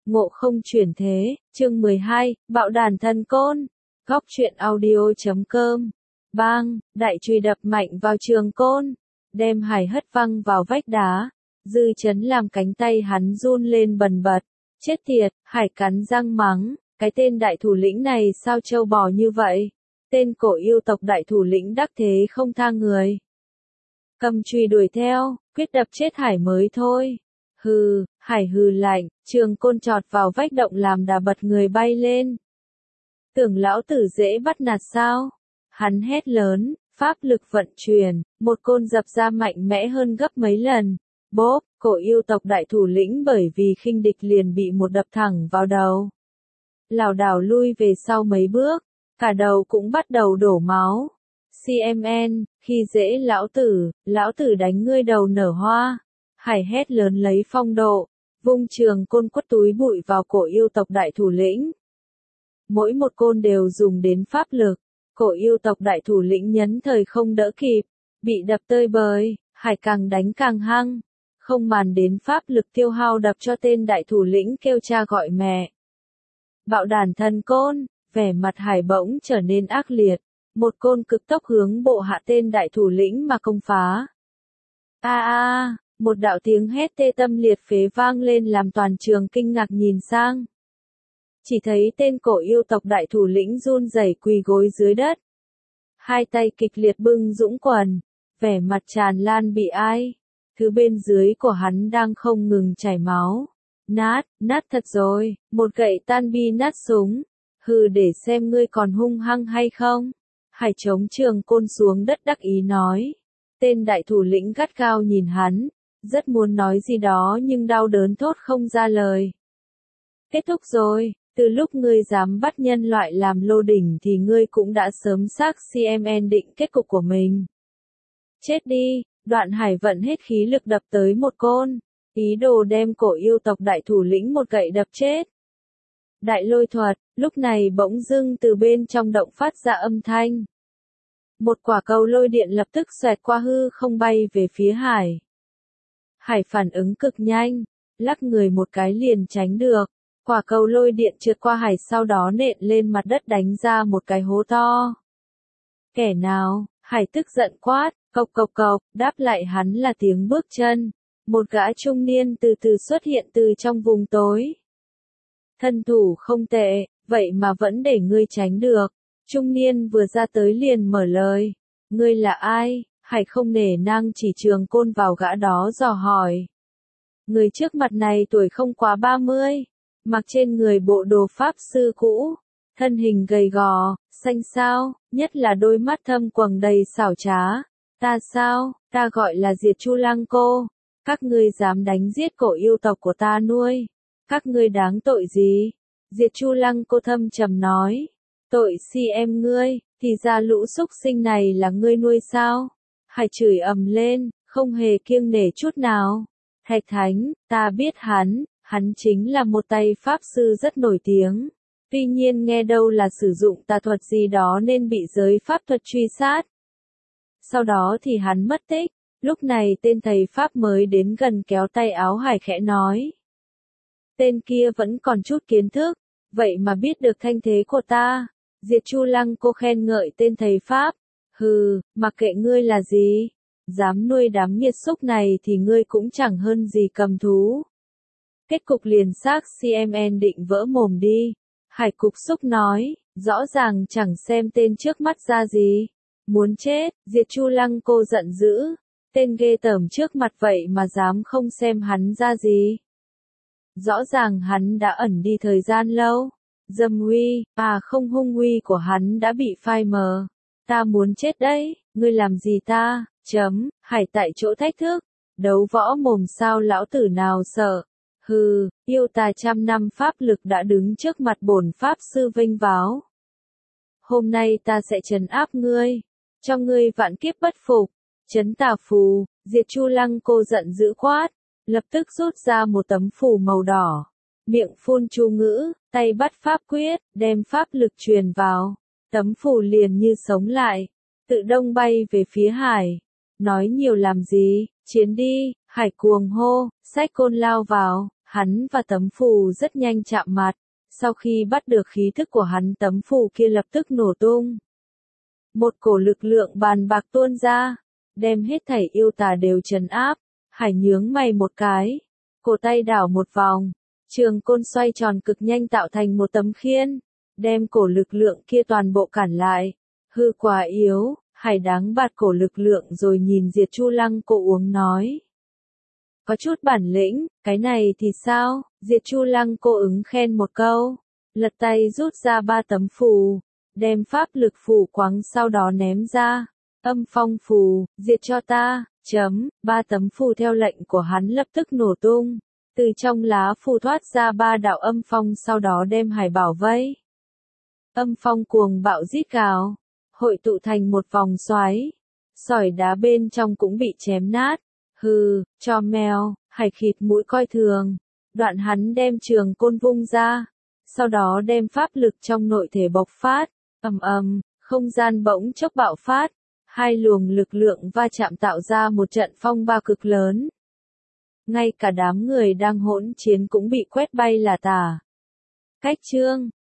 Ngộ không chuyển thế, chương 12, bạo đàn thân côn. Góc truyện audio.com. Bang, đại chùy đập mạnh vào trường côn, đem Hải hất văng vào vách đá. Dư chấn làm cánh tay hắn run lên bần bật. Chết tiệt, Hải cắn răng mắng, cái tên đại thủ lĩnh này sao trâu bò như vậy? Tên cổ yêu tộc đại thủ lĩnh đắc thế không tha người. Cầm chùy đuổi theo, quyết đập chết Hải mới thôi. Hừ, Hải hừ lạnh, trường côn chọt vào vách động làm đà bật người bay lên. Tưởng lão tử dễ bắt nạt sao? Hắn hét lớn, pháp lực vận chuyển, một côn dập ra mạnh mẽ hơn gấp mấy lần. Bốp, cổ yêu tộc đại thủ lĩnh bởi vì khinh địch liền bị một đập thẳng vào đầu. Lảo đảo lui về sau mấy bước, cả đầu cũng bắt đầu đổ máu. CMN, khi dễ lão tử đánh ngươi đầu nở hoa. Hải hét lớn lấy phong độ, vung trường côn quất túi bụi vào cổ yêu tộc đại thủ lĩnh. Mỗi một côn đều dùng đến pháp lực, cổ yêu tộc đại thủ lĩnh nhấn thời không đỡ kịp, bị đập tơi bời, Hải càng đánh càng hăng, không màng đến pháp lực tiêu hao đập cho tên đại thủ lĩnh kêu cha gọi mẹ. Bạo đàn thân côn, vẻ mặt Hải bỗng trở nên ác liệt, một côn cực tốc hướng bộ hạ tên đại thủ lĩnh mà công phá. Một đạo tiếng hét tê tâm liệt phế vang lên làm toàn trường kinh ngạc nhìn sang. Chỉ thấy tên cổ yêu tộc đại thủ lĩnh run rẩy quỳ gối dưới đất. Hai tay kịch liệt bưng dũng quần, vẻ mặt tràn lan bị ai. Thứ bên dưới của hắn đang không ngừng chảy máu. Nát thật rồi, một gậy tan bi nát súng. Hừ, để xem ngươi còn hung hăng hay không. Hải chống trường côn xuống đất đắc ý nói. Tên đại thủ lĩnh gắt gao nhìn hắn. Rất muốn nói gì đó nhưng đau đớn thốt không ra lời. Kết thúc rồi, từ lúc ngươi dám bắt nhân loại làm lô đỉnh thì ngươi cũng đã sớm xác CMN định kết cục của mình. Chết đi, Đoạn Hải vận hết khí lực đập tới một côn, ý đồ đem cổ yêu tộc đại thủ lĩnh một gậy đập chết. Đại lôi thuật, lúc này bỗng dưng từ bên trong động phát ra âm thanh. Một quả cầu lôi điện lập tức xoẹt qua hư không bay về phía Hải. Hải phản ứng cực nhanh, lắc người một cái liền tránh được. Quả cầu lôi điện trượt qua Hải sau đó nện lên mặt đất đánh ra một cái hố to. Kẻ nào? Hải tức giận quát, cộc cộc cộc, đáp lại hắn là tiếng bước chân. Một gã trung niên từ từ xuất hiện từ trong vùng tối. Thân thủ không tệ, vậy mà vẫn để ngươi tránh được. Trung niên vừa ra tới liền mở lời. Ngươi là ai? Hải không nể nang chỉ trường côn vào gã đó dò hỏi. Người trước mặt này tuổi không quá 30, mặc trên người bộ đồ pháp sư cũ, thân hình gầy gò, xanh xao, nhất là đôi mắt thâm quầng đầy xảo trá. Ta sao? Ta gọi là Diệt Chu Lăng Cô. Các ngươi dám đánh giết cổ yêu tộc của ta nuôi. Các ngươi đáng tội gì? Diệt Chu Lăng Cô thâm trầm nói. Tội si em ngươi, thì ra lũ súc sinh này là ngươi nuôi sao? Hải chửi ầm lên, không hề kiêng nể chút nào. Thạch Thánh, ta biết hắn chính là một tay pháp sư rất nổi tiếng. Tuy nhiên nghe đâu là sử dụng tà thuật gì đó nên bị giới pháp thuật truy sát. Sau đó thì hắn mất tích, lúc này tên thầy pháp mới đến gần kéo tay áo Hải khẽ nói. Tên kia vẫn còn chút kiến thức, vậy mà biết được thanh thế của ta. Diệt Chu Lăng Cô khen ngợi tên thầy pháp. Hừ, mặc kệ ngươi là gì, dám nuôi đám nghiệt xúc này thì ngươi cũng chẳng hơn gì cầm thú. Kết cục liền xác CMN định vỡ mồm đi. Hải cục xúc nói, rõ ràng chẳng xem tên trước mắt ra gì. Muốn chết, Diệt Chu Lăng Cô giận dữ. Tên ghê tởm trước mặt vậy mà dám không xem hắn ra gì. Rõ ràng hắn đã ẩn đi thời gian lâu. Dâm uy, không hung uy của hắn đã bị phai mờ. Ta muốn chết đấy, ngươi làm gì ta? Hải tại chỗ thách thức. Đấu võ mồm sao lão tử nào sợ. Hừ, yêu tà trăm năm pháp lực đã đứng trước mặt bổn pháp sư vinh váo. Hôm nay ta sẽ trấn áp ngươi, cho ngươi vạn kiếp bất phục. Trấn tà phù, Diệt Chu Lăng Cô giận dữ quát, lập tức rút ra một tấm phù màu đỏ. Miệng phun chú ngữ, tay bắt pháp quyết, đem pháp lực truyền vào. Tấm phù liền như sống lại, tự động bay về phía Hải. Nói nhiều làm gì, chiến đi, Hải cuồng hô, xách côn lao vào. Hắn và tấm phù rất nhanh chạm mặt, sau khi bắt được khí thức của hắn tấm phù kia lập tức nổ tung. Một cổ lực lượng bàn bạc tuôn ra, đem hết thảy yêu tà đều trấn áp. Hải nhướng mày một cái, cổ tay đảo một vòng, trường côn xoay tròn cực nhanh tạo thành một tấm khiên, đem cổ lực lượng kia toàn bộ cản lại. Hư quá yếu, Hải đáng bạt cổ lực lượng rồi nhìn Diệt Chu Lăng Cô uống nói. Có chút bản lĩnh, cái này thì sao? Diệt Chu Lăng Cô ứng khen một câu, lật tay rút ra 3 tấm phù, đem pháp lực phù quáng sau đó ném ra. Âm phong phù, diệt cho ta, 3 tấm phù theo lệnh của hắn lập tức nổ tung. Từ trong lá phù thoát ra 3 đạo âm phong sau đó đem Hải bảo vây. Âm phong cuồng bạo rít gào, hội tụ thành một vòng xoáy. Sỏi đá bên trong cũng bị chém nát. Hừ, cho mèo, Hải khịt mũi coi thường. Đoạn hắn đem trường côn vung ra. Sau đó đem pháp lực trong nội thể bộc phát. Không gian bỗng chốc bạo phát. 2 luồng lực lượng va chạm tạo ra một trận phong ba cực lớn. Ngay cả đám người đang hỗn chiến cũng bị quét bay là tả. Cách chương